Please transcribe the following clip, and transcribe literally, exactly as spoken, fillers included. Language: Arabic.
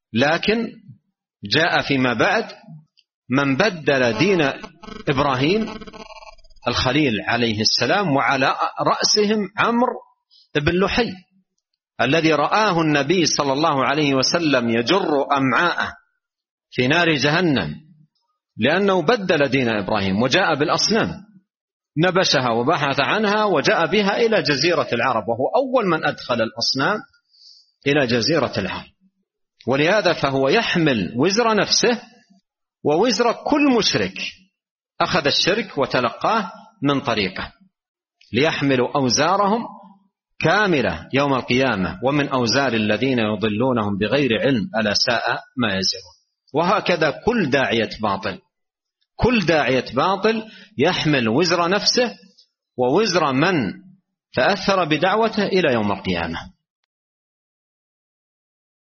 لكن جاء فيما بعد من بدل دين إبراهيم الخليل عليه السلام، وعلى رأسهم عمرو بن لحي الذي رآه النبي صلى الله عليه وسلم يجر أمعاءه في نار جهنم لأنه بدل دين إبراهيم وجاء بالأصنام، نبشها وبحث عنها وجاء بها إلى جزيرة العرب، وهو أول من أدخل الأصنام إلى جزيرة العرب. ولهذا فهو يحمل وزر نفسه ووزر كل مشرك أخذ الشرك وتلقاه من طريقه، ليحملوا أوزارهم كاملة يوم القيامة ومن أوزار الذين يضلونهم بغير علم ألا ساء ما يزرون. وهكذا كل داعية باطل، كل داعية باطل يحمل وزر نفسه ووزر من تأثر بدعوته إلى يوم القيامة.